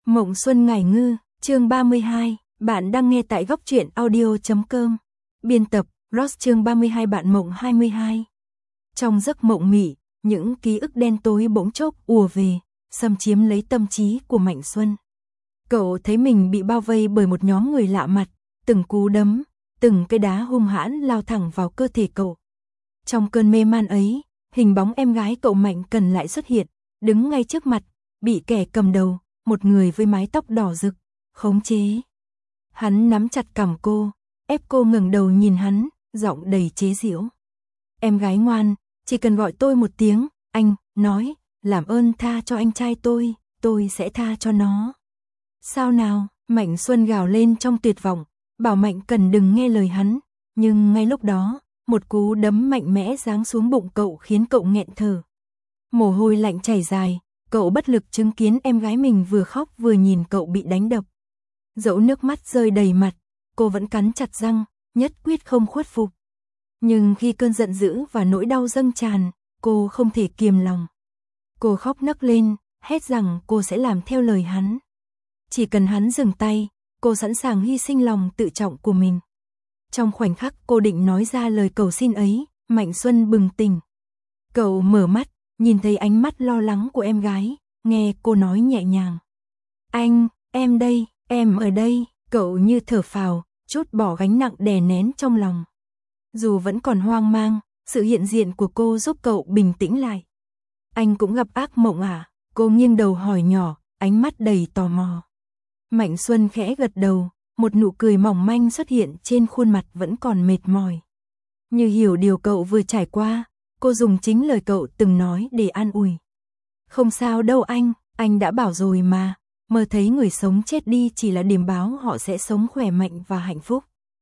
Mộng Xuân Ngải Ngư, chương 32, bạn đang nghe tại góc truyện audio.com. Biên tập, Ross. Chương 32. Bạn mộng 22. Trong giấc mộng mị, những ký ức đen tối bỗng chốc ùa về, xâm chiếm lấy tâm trí của Mạnh Xuân. Cậu thấy mình bị bao vây bởi một nhóm người lạ mặt, từng cú đấm, từng cái đá hung hãn lao thẳng vào cơ thể cậu. Trong cơn mê man ấy, hình bóng em gái cậu Mạnh Cần lại xuất hiện, đứng ngay trước mặt, bị kẻ cầm đầu, một người với mái tóc đỏ rực, khống chế. Hắn nắm chặt cằm cô, ép cô ngẩng đầu nhìn hắn, giọng đầy chế giễu. Em gái ngoan, chỉ cần gọi tôi một tiếng, anh, nói, làm ơn tha cho anh trai tôi sẽ tha cho nó. Sao nào, Mạnh Xuân gào lên trong tuyệt vọng, bảo Mạnh Cần đừng nghe lời hắn, nhưng ngay lúc đó, một cú đấm mạnh mẽ giáng xuống bụng cậu khiến cậu nghẹn thở. Mồ hôi lạnh chảy dài, cậu bất lực chứng kiến em gái mình vừa khóc vừa nhìn cậu bị đánh đập. Dẫu nước mắt rơi đầy mặt, cô vẫn cắn chặt răng, nhất quyết không khuất phục. Nhưng khi cơn giận dữ và nỗi đau dâng tràn, cô không thể kiềm lòng. Cô khóc nấc lên, hét rằng cô sẽ làm theo lời hắn. Chỉ cần hắn dừng tay, cô sẵn sàng hy sinh lòng tự trọng của mình. Trong khoảnh khắc cô định nói ra lời cầu xin ấy, Mạnh Xuân bừng tỉnh. Cậu mở mắt, nhìn thấy ánh mắt lo lắng của em gái, nghe cô nói nhẹ nhàng. Anh, em đây, em ở đây, cậu như thở phào, trút bỏ gánh nặng đè nén trong lòng. Dù vẫn còn hoang mang, sự hiện diện của cô giúp cậu bình tĩnh lại. Anh cũng gặp ác mộng à? Cô nghiêng đầu hỏi nhỏ, ánh mắt đầy tò mò. Mạnh Xuân khẽ gật đầu, một nụ cười mỏng manh xuất hiện trên khuôn mặt vẫn còn mệt mỏi. Như hiểu điều cậu vừa trải qua, cô dùng chính lời cậu từng nói để an ủi. Không sao đâu anh đã bảo rồi mà, mơ thấy người sống chết đi chỉ là điềm báo họ sẽ sống khỏe mạnh và hạnh phúc.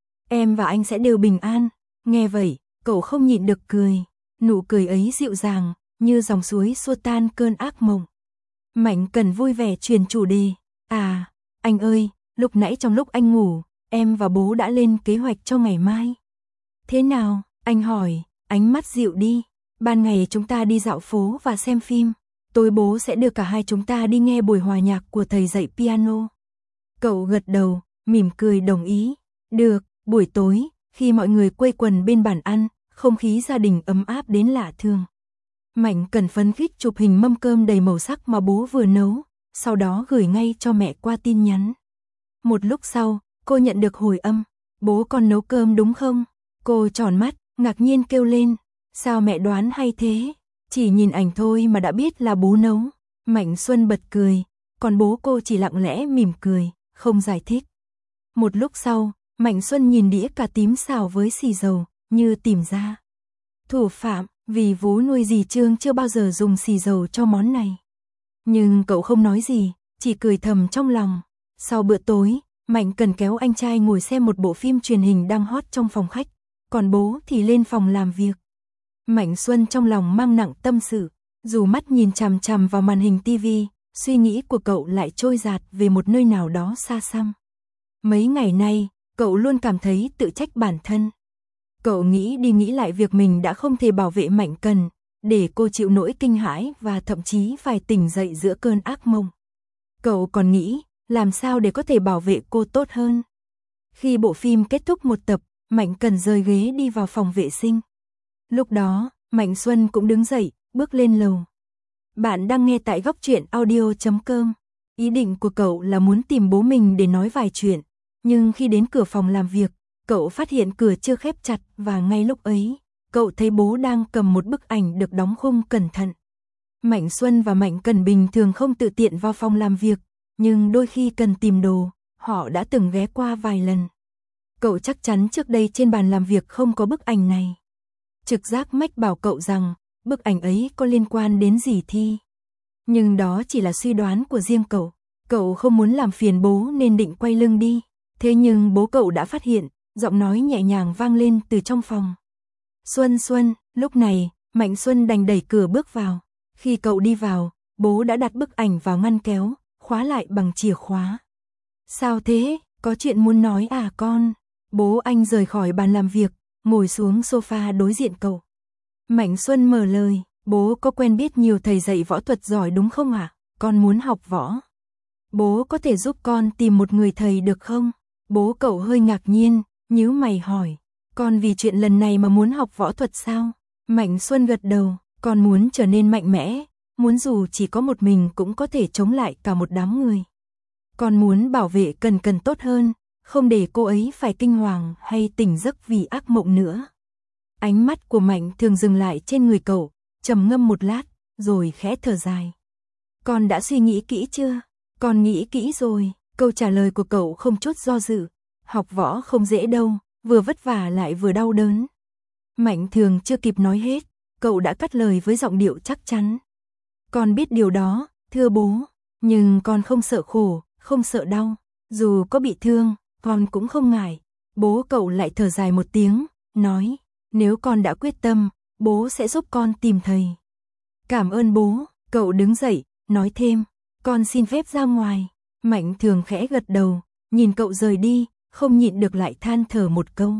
Em và anh sẽ đều bình an. Nghe vậy, cậu không nhịn được cười, nụ cười ấy dịu dàng, như dòng suối xua tan cơn ác mộng. Mạnh Cần vui vẻ truyền chủ đề, à, anh ơi, lúc nãy trong lúc anh ngủ, em và bố đã lên kế hoạch cho ngày mai. Thế nào, anh hỏi, ánh mắt dịu đi, ban ngày chúng ta đi dạo phố và xem phim, tối bố sẽ đưa cả hai chúng ta đi nghe buổi hòa nhạc của thầy dạy piano. Cậu gật đầu, mỉm cười đồng ý, được, buổi tối, khi mọi người quây quần bên bàn ăn, không khí gia đình ấm áp đến lạ thường. Mạnh Cần phấn khích chụp hình mâm cơm đầy màu sắc mà bố vừa nấu, sau đó gửi ngay cho mẹ qua tin nhắn. Một lúc sau, cô nhận được hồi âm, bố con nấu cơm đúng không? Cô tròn mắt, ngạc nhiên kêu lên, sao mẹ đoán hay thế? Chỉ nhìn ảnh thôi mà đã biết là bố nấu. Mạnh Xuân bật cười, còn bố cô chỉ lặng lẽ mỉm cười, không giải thích. Một lúc sau, Mạnh Xuân nhìn đĩa cà tím xào với xì dầu, như tìm ra thủ phạm, vì vú nuôi dì Trương chưa bao giờ dùng xì dầu cho món này. Nhưng cậu không nói gì, chỉ cười thầm trong lòng. Sau bữa tối, Mạnh Cần kéo anh trai ngồi xem một bộ phim truyền hình đang hot trong phòng khách, còn bố thì lên phòng làm việc. Mạnh Xuân trong lòng mang nặng tâm sự, dù mắt nhìn chằm chằm vào màn hình tivi, suy nghĩ của cậu lại trôi dạt về một nơi nào đó xa xăm. Mấy ngày nay, cậu luôn cảm thấy tự trách bản thân. Cậu nghĩ đi nghĩ lại việc mình đã không thể bảo vệ Mạnh Cần, để cô chịu nỗi kinh hãi và thậm chí phải tỉnh dậy giữa cơn ác mộng. Cậu còn nghĩ, làm sao để có thể bảo vệ cô tốt hơn. Khi bộ phim kết thúc một tập, Mạnh Cần rời ghế đi vào phòng vệ sinh. Lúc đó, Mạnh Xuân cũng đứng dậy, bước lên lầu. Bạn đang nghe tại góc truyện audio.com. Ý định của cậu là muốn tìm bố mình để nói vài chuyện, nhưng khi đến cửa phòng làm việc, cậu phát hiện cửa chưa khép chặt và ngay lúc ấy, cậu thấy bố đang cầm một bức ảnh được đóng khung cẩn thận. Mạnh Xuân và Mạnh Cần bình thường không tự tiện vào phòng làm việc, nhưng đôi khi cần tìm đồ, họ đã từng ghé qua vài lần. Cậu chắc chắn trước đây trên bàn làm việc không có bức ảnh này. Trực giác mách bảo cậu rằng, bức ảnh ấy có liên quan đến dì Thi. Nhưng đó chỉ là suy đoán của riêng cậu. Cậu không muốn làm phiền bố nên định quay lưng đi. Thế nhưng bố cậu đã phát hiện, giọng nói nhẹ nhàng vang lên từ trong phòng. Xuân, lúc này, Mạnh Xuân đành đẩy cửa bước vào. Khi cậu đi vào, bố đã đặt bức ảnh vào ngăn kéo, khóa lại bằng chìa khóa. Sao thế, có chuyện muốn nói à con? Bố anh rời khỏi bàn làm việc, ngồi xuống sofa đối diện cậu. Mạnh Xuân mở lời, bố có quen biết nhiều thầy dạy võ thuật giỏi đúng không ạ? Con muốn học võ. Bố có thể giúp con tìm một người thầy được không? Bố cậu hơi ngạc nhiên, nhíu mày hỏi. Con vì chuyện lần này mà muốn học võ thuật sao? Mạnh Xuân gật đầu, con muốn trở nên mạnh mẽ, muốn dù chỉ có một mình cũng có thể chống lại cả một đám người. Con muốn bảo vệ Cần tốt hơn, không để cô ấy phải kinh hoàng hay tỉnh giấc vì ác mộng nữa. Ánh mắt của Mạnh Thường dừng lại trên người cậu, trầm ngâm một lát, rồi khẽ thở dài. Con đã suy nghĩ kỹ chưa? Con nghĩ kỹ rồi, câu trả lời của cậu không chút do dự. Học võ không dễ đâu, vừa vất vả lại vừa đau đớn. Mạnh Thường chưa kịp nói hết, cậu đã cắt lời với giọng điệu chắc chắn. Con biết điều đó, thưa bố, nhưng con không sợ khổ, không sợ đau. Dù có bị thương, con cũng không ngại. Bố cậu lại thở dài một tiếng, nói, nếu con đã quyết tâm, bố sẽ giúp con tìm thầy. Cảm ơn bố, cậu đứng dậy, nói thêm, con xin phép ra ngoài. Mạnh Thường khẽ gật đầu, nhìn cậu rời đi, không nhịn được lại than thở một câu.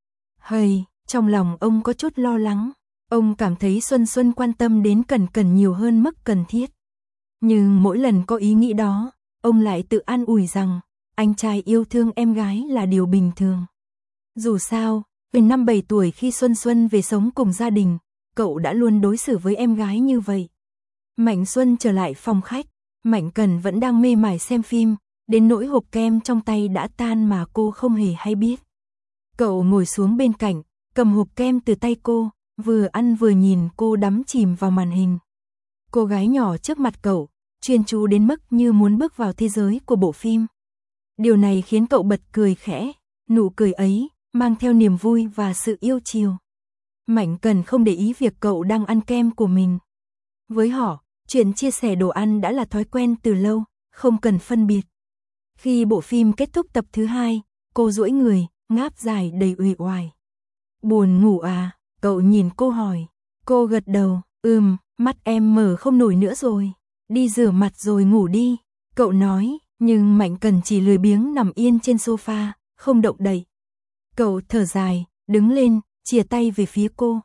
Hây, trong lòng ông có chút lo lắng, ông cảm thấy Xuân Xuân quan tâm đến Cần nhiều hơn mức cần thiết. Nhưng mỗi lần có ý nghĩ đó, ông lại tự an ủi rằng, anh trai yêu thương em gái là điều bình thường. Dù sao, từ năm 7 tuổi khi Xuân Xuân về sống cùng gia đình, cậu đã luôn đối xử với em gái như vậy. Mạnh Xuân trở lại phòng khách, Mạnh Cần vẫn đang mê mải xem phim, đến nỗi hộp kem trong tay đã tan mà cô không hề hay biết. Cậu ngồi xuống bên cạnh, cầm hộp kem từ tay cô, vừa ăn vừa nhìn cô đắm chìm vào màn hình. Cô gái nhỏ trước mặt cậu, chuyên chú đến mức như muốn bước vào thế giới của bộ phim. Điều này khiến cậu bật cười khẽ, nụ cười ấy mang theo niềm vui và sự yêu chiều. Mạnh Cần không để ý việc cậu đang ăn kem của mình. Với họ, chuyện chia sẻ đồ ăn đã là thói quen từ lâu, không cần phân biệt. Khi bộ phim kết thúc tập thứ 2, cô duỗi người, ngáp dài đầy uể oải. Buồn ngủ à? Cậu nhìn cô hỏi. Cô gật đầu, mắt em mở không nổi nữa rồi. Đi rửa mặt rồi ngủ đi. Cậu nói, nhưng Mạnh Cần chỉ lười biếng nằm yên trên sofa, không động đậy. Cậu thở dài, đứng lên, chìa tay về phía cô.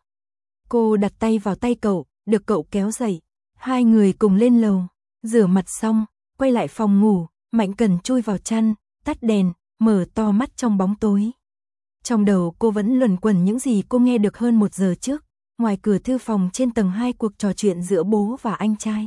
Cô đặt tay vào tay cậu, được cậu kéo dậy. Hai người cùng lên lầu, rửa mặt xong, quay lại phòng ngủ, Mạnh Cần chui vào chăn, tắt đèn, mở to mắt trong bóng tối. Trong đầu cô vẫn luẩn quẩn những gì cô nghe được hơn 1 giờ trước, ngoài cửa thư phòng trên tầng 2 cuộc trò chuyện giữa bố và anh trai.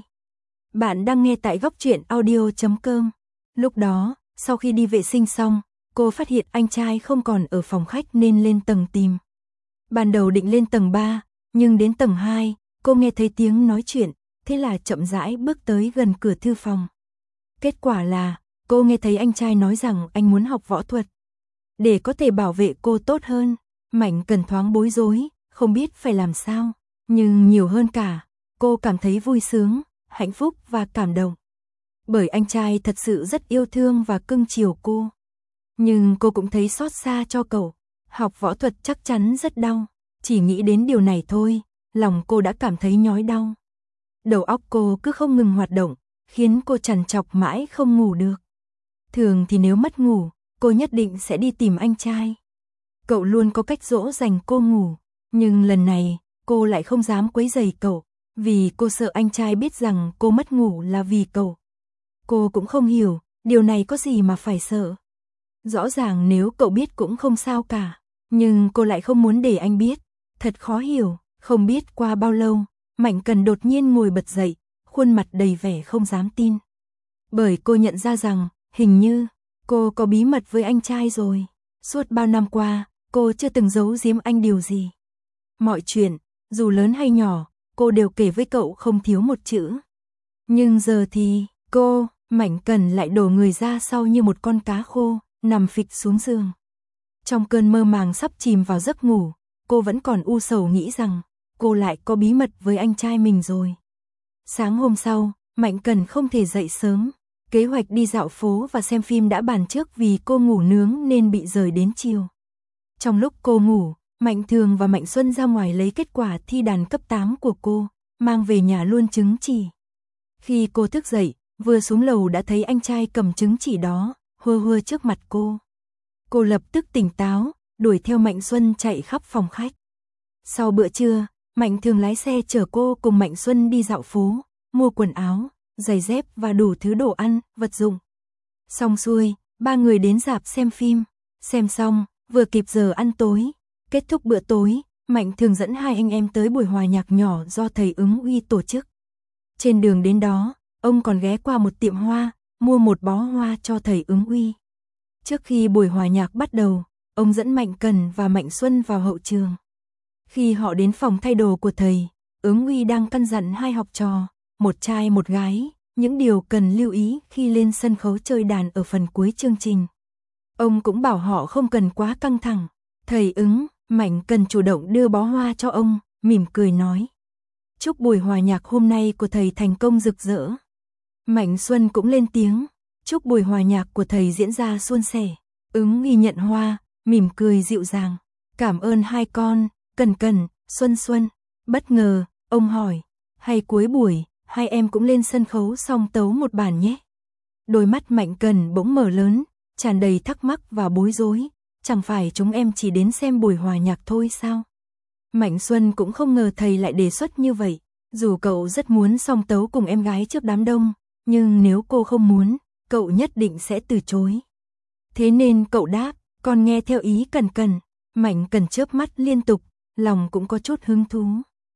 Bạn đang nghe tại Góc Truyện Audio.com. Lúc đó, sau khi đi vệ sinh xong, cô phát hiện anh trai không còn ở phòng khách nên lên tầng tìm. Ban đầu định lên tầng 3, nhưng đến tầng 2, cô nghe thấy tiếng nói chuyện, thế là chậm rãi bước tới gần cửa thư phòng. Kết quả là, cô nghe thấy anh trai nói rằng anh muốn học võ thuật. Để có thể bảo vệ cô tốt hơn, Mạnh Cần thoáng bối rối, không biết phải làm sao. Nhưng nhiều hơn cả, cô cảm thấy vui sướng, hạnh phúc và cảm động. Bởi anh trai thật sự rất yêu thương và cưng chiều cô. Nhưng cô cũng thấy xót xa cho cậu. Học võ thuật chắc chắn rất đau. Chỉ nghĩ đến điều này thôi, lòng cô đã cảm thấy nhói đau. Đầu óc cô cứ không ngừng hoạt động, khiến cô trằn trọc mãi không ngủ được. Thường thì nếu mất ngủ, cô nhất định sẽ đi tìm anh trai. Cậu luôn có cách dỗ dành cô ngủ, nhưng lần này, cô lại không dám quấy rầy cậu, vì cô sợ anh trai biết rằng cô mất ngủ là vì cậu. Cô cũng không hiểu, điều này có gì mà phải sợ. Rõ ràng nếu cậu biết cũng không sao cả, nhưng cô lại không muốn để anh biết. Thật khó hiểu, không biết qua bao lâu, Mạnh Cần đột nhiên ngồi bật dậy, khuôn mặt đầy vẻ không dám tin. Bởi cô nhận ra rằng, hình như, cô có bí mật với anh trai rồi. Suốt bao năm qua, cô chưa từng giấu giếm anh điều gì. Mọi chuyện, dù lớn hay nhỏ, cô đều kể với cậu không thiếu một chữ. Nhưng giờ thì, Mạnh Cần lại đổ người ra sau như một con cá khô, nằm phịch xuống giường. Trong cơn mơ màng sắp chìm vào giấc ngủ, cô vẫn còn u sầu nghĩ rằng, cô lại có bí mật với anh trai mình rồi. Sáng hôm sau, Mạnh Cần không thể dậy sớm. Kế hoạch đi dạo phố và xem phim đã bàn trước vì cô ngủ nướng nên bị rời đến chiều. Trong lúc cô ngủ, Mạnh Thường và Mạnh Xuân ra ngoài lấy kết quả thi đàn cấp 8 của cô, mang về nhà luôn chứng chỉ. Khi cô thức dậy, vừa xuống lầu đã thấy anh trai cầm chứng chỉ đó, hơ hơ trước mặt cô. Cô lập tức tỉnh táo, đuổi theo Mạnh Xuân chạy khắp phòng khách. Sau bữa trưa, Mạnh Thường lái xe chở cô cùng Mạnh Xuân đi dạo phố, mua quần áo, giày dép và đủ thứ đồ ăn, vật dụng. Xong xuôi, ba người đến rạp xem phim, xem xong, vừa kịp giờ ăn tối. Kết thúc bữa tối, Mạnh Thường dẫn hai anh em tới buổi hòa nhạc nhỏ do thầy Ứng Uy tổ chức. Trên đường đến đó, ông còn ghé qua một tiệm hoa, mua một bó hoa cho thầy Ứng Uy. Trước khi buổi hòa nhạc bắt đầu, ông dẫn Mạnh Cần và Mạnh Xuân vào hậu trường. Khi họ đến phòng thay đồ của thầy, Ứng Uy đang căn dặn hai học trò, một trai một gái, những điều cần lưu ý khi lên sân khấu chơi đàn ở phần cuối chương trình. Ông cũng bảo họ không cần quá căng thẳng. Thầy Ứng, Mạnh Cần chủ động đưa bó hoa cho ông, mỉm cười nói: chúc buổi hòa nhạc hôm nay của thầy thành công rực rỡ. Mạnh Xuân cũng lên tiếng: chúc buổi hòa nhạc của thầy diễn ra suôn sẻ. Ứng Uy nhận hoa, mỉm cười dịu dàng: cảm ơn hai con, Cần Cần, Xuân Xuân. Bất ngờ, ông hỏi: hay cuối buổi, hai em cũng lên sân khấu song tấu một bản nhé. Đôi mắt Mạnh Cần bỗng mở lớn, tràn đầy thắc mắc và bối rối. Chẳng phải chúng em chỉ đến xem buổi hòa nhạc thôi sao? Mạnh Xuân cũng không ngờ thầy lại đề xuất như vậy. Dù cậu rất muốn song tấu cùng em gái trước đám đông, nhưng nếu cô không muốn, cậu nhất định sẽ từ chối. Thế nên cậu đáp: con nghe theo ý Cần Cần. Mạnh Cần chớp mắt liên tục, lòng cũng có chút hứng thú.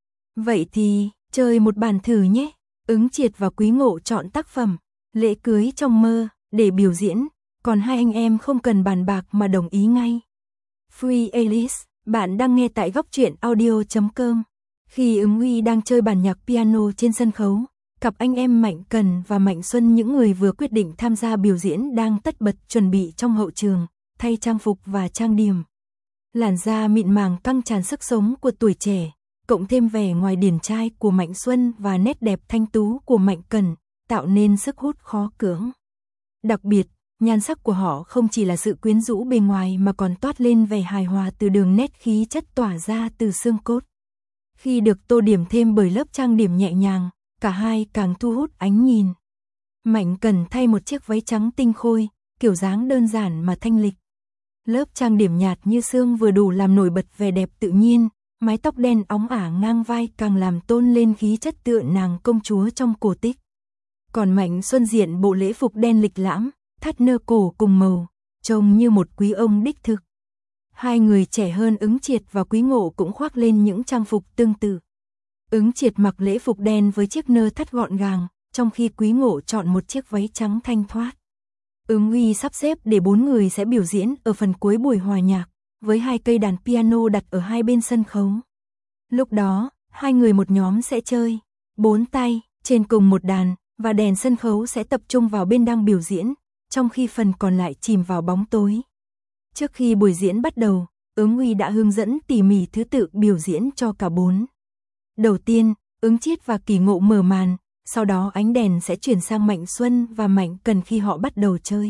Vậy thì, chơi một bản thử nhé. Ứng Triệt và Quý Ngộ chọn tác phẩm Lễ cưới trong mơ để biểu diễn, còn hai anh em không cần bàn bạc mà đồng ý ngay. Free Alice, bạn đang nghe tại góc truyện audio.com. Khi Ứng Uy đang chơi bản nhạc piano trên sân khấu, cặp anh em Mạnh Cần và Mạnh Xuân, những người vừa quyết định tham gia biểu diễn, đang tất bật chuẩn bị trong hậu trường, thay trang phục và trang điểm. Làn da mịn màng căng tràn sức sống của tuổi trẻ, cộng thêm vẻ ngoài điển trai của Mạnh Xuân và nét đẹp thanh tú của Mạnh Cần, tạo nên sức hút khó cưỡng. Đặc biệt, nhan sắc của họ không chỉ là sự quyến rũ bề ngoài mà còn toát lên vẻ hài hòa từ đường nét khí chất tỏa ra từ xương cốt. Khi được tô điểm thêm bởi lớp trang điểm nhẹ nhàng, cả hai càng thu hút ánh nhìn. Mạnh Cần thay một chiếc váy trắng tinh khôi, kiểu dáng đơn giản mà thanh lịch. Lớp trang điểm nhạt như sương vừa đủ làm nổi bật vẻ đẹp tự nhiên, mái tóc đen óng ả ngang vai càng làm tôn lên khí chất tựa nàng công chúa trong cổ tích. Còn Mạnh Xuân diện bộ lễ phục đen lịch lãm, thắt nơ cổ cùng màu, trông như một quý ông đích thực. Hai người trẻ hơn Ứng Triệt và Quý Ngộ cũng khoác lên những trang phục tương tự. Ứng Triệt mặc lễ phục đen với chiếc nơ thắt gọn gàng, trong khi Quý Ngộ chọn một chiếc váy trắng thanh thoát. Ứng Uy sắp xếp để 4 người sẽ biểu diễn ở phần cuối buổi hòa nhạc, với 2 cây đàn piano đặt ở hai bên sân khấu. Lúc đó, hai người một nhóm sẽ chơi 4 tay trên cùng một đàn, và đèn sân khấu sẽ tập trung vào bên đang biểu diễn, trong khi phần còn lại chìm vào bóng tối. Trước khi buổi diễn bắt đầu, Ứng Uy đã hướng dẫn tỉ mỉ thứ tự biểu diễn cho cả 4. Đầu tiên, Ứng Triết và Kỳ Ngộ mở màn, sau đó ánh đèn sẽ chuyển sang Mạnh Xuân và Mạnh Cần khi họ bắt đầu chơi.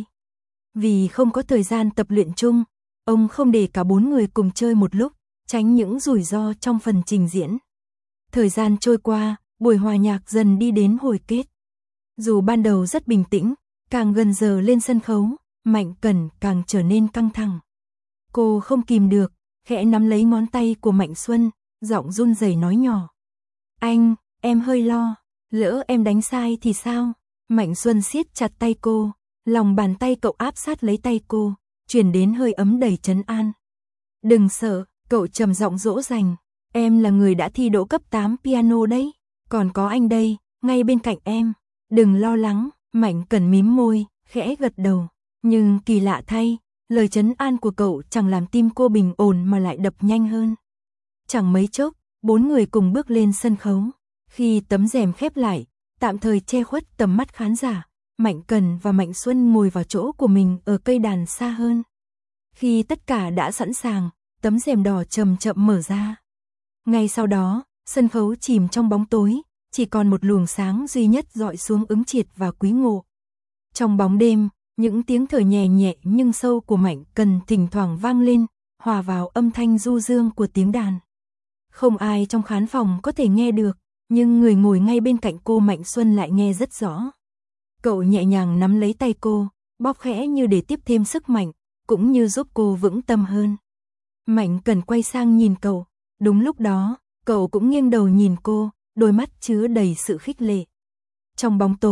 Vì không có thời gian tập luyện chung, ông không để cả 4 người cùng chơi một lúc, tránh những rủi ro trong phần trình diễn. Thời gian trôi qua, buổi hòa nhạc dần đi đến hồi kết. Dù ban đầu rất bình tĩnh, càng gần giờ lên sân khấu, Mạnh Cần càng trở nên căng thẳng. Cô không kìm được, khẽ nắm lấy ngón tay của Mạnh Xuân, giọng run rẩy nói nhỏ: anh, em hơi lo, lỡ em đánh sai thì sao? Mạnh Xuân siết chặt tay cô, lòng bàn tay cậu áp sát lấy tay cô, truyền đến hơi ấm đầy trấn an. Đừng sợ, cậu trầm giọng dỗ dành, em là người đã thi đỗ cấp 8 piano đấy, còn có anh đây, ngay bên cạnh em, đừng lo lắng. Mạnh Cần mím môi, khẽ gật đầu, nhưng kỳ lạ thay, lời trấn an của cậu chẳng làm tim cô bình ổn mà lại đập nhanh hơn. Chẳng mấy chốc, 4 người cùng bước lên sân khấu. Khi tấm rèm khép lại, tạm thời che khuất tầm mắt khán giả, Mạnh Cần và Mạnh Xuân ngồi vào chỗ của mình ở cây đàn xa hơn. Khi tất cả đã sẵn sàng, tấm rèm đỏ chậm chậm mở ra. Ngay sau đó, sân khấu chìm trong bóng tối, chỉ còn một luồng sáng duy nhất dọi xuống Ứng Triệt và Quý Ngộ. Trong bóng đêm, những tiếng thở nhẹ nhẹ nhưng sâu của Mạnh Cần thỉnh thoảng vang lên, hòa vào âm thanh du dương của tiếng đàn. Không ai trong khán phòng có thể nghe được, nhưng người ngồi ngay bên cạnh cô Mạnh Xuân lại nghe rất rõ. Cậu nhẹ nhàng nắm lấy tay cô, bóp khẽ như để tiếp thêm sức mạnh, cũng như giúp cô vững tâm hơn. Mạnh Cần quay sang nhìn cậu, đúng lúc đó, cậu cũng nghiêng đầu nhìn cô, đôi mắt chứa đầy sự khích lệ. Trong bóng tối,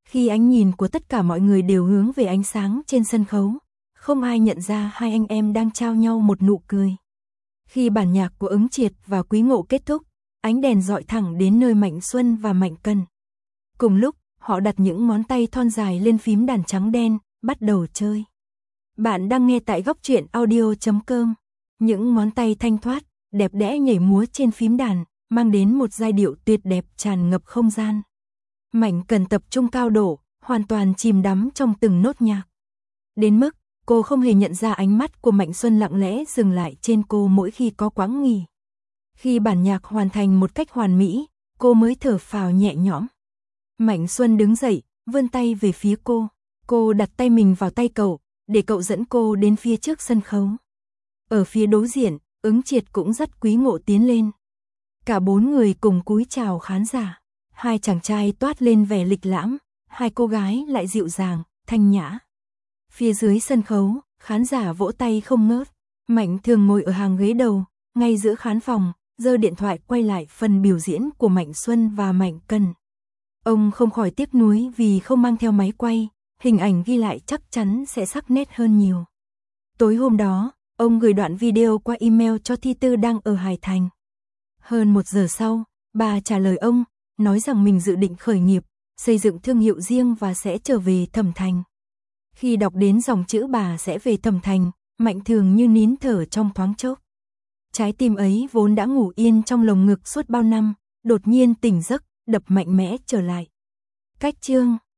Khi ánh nhìn của tất cả mọi người đều hướng về ánh sáng trên sân khấu, không ai nhận ra hai anh em đang trao nhau một nụ cười. Khi bản nhạc của Ứng Triệt và Quý Ngộ kết thúc, ánh đèn dọi thẳng đến nơi Mạnh Xuân và Mạnh Cần. Cùng lúc, họ đặt những ngón tay thon dài lên phím đàn trắng đen, bắt đầu chơi. Bạn đang nghe tại góc truyện audio.com. Những ngón tay thanh thoát, đẹp đẽ nhảy múa trên phím đàn, mang đến một giai điệu tuyệt đẹp tràn ngập không gian. Mạnh Cần tập trung cao độ, hoàn toàn chìm đắm trong từng nốt nhạc. Đến mức, cô không hề nhận ra ánh mắt của Mạnh Xuân lặng lẽ dừng lại trên cô mỗi khi có quãng nghỉ. Khi bản nhạc hoàn thành một cách hoàn mỹ, cô mới thở phào nhẹ nhõm. Mạnh Xuân đứng dậy, vươn tay về phía cô. Cô đặt tay mình vào tay cậu, để cậu dẫn cô đến phía trước sân khấu. Ở phía đối diện, Ứng Triệt cũng dắt Quý Ngộ tiến lên. Cả bốn người cùng cúi chào khán giả. Hai chàng trai toát lên vẻ lịch lãm, hai cô gái lại dịu dàng, thanh nhã. Phía dưới sân khấu, khán giả vỗ tay không ngớt. Mạnh Thường ngồi ở hàng ghế đầu, ngay giữa khán phòng, giơ điện thoại quay lại phần biểu diễn của Mạnh Xuân và Mạnh Cần. Ông không khỏi tiếc nuối vì không mang theo máy quay, hình ảnh ghi lại chắc chắn sẽ sắc nét hơn nhiều. Tối hôm đó, ông gửi đoạn video qua email cho Thi Tư đang ở Hải Thành. Hơn 1 giờ sau, bà trả lời ông, nói rằng mình dự định khởi nghiệp, xây dựng thương hiệu riêng và sẽ trở về Thẩm Thành. Khi đọc đến dòng chữ bà sẽ về Thẩm Thành, Mạnh Thường như nín thở trong thoáng chốc. Trái tim ấy vốn đã ngủ yên trong lồng ngực suốt bao năm, đột nhiên tỉnh giấc, đập mạnh mẽ trở lại. Cách chương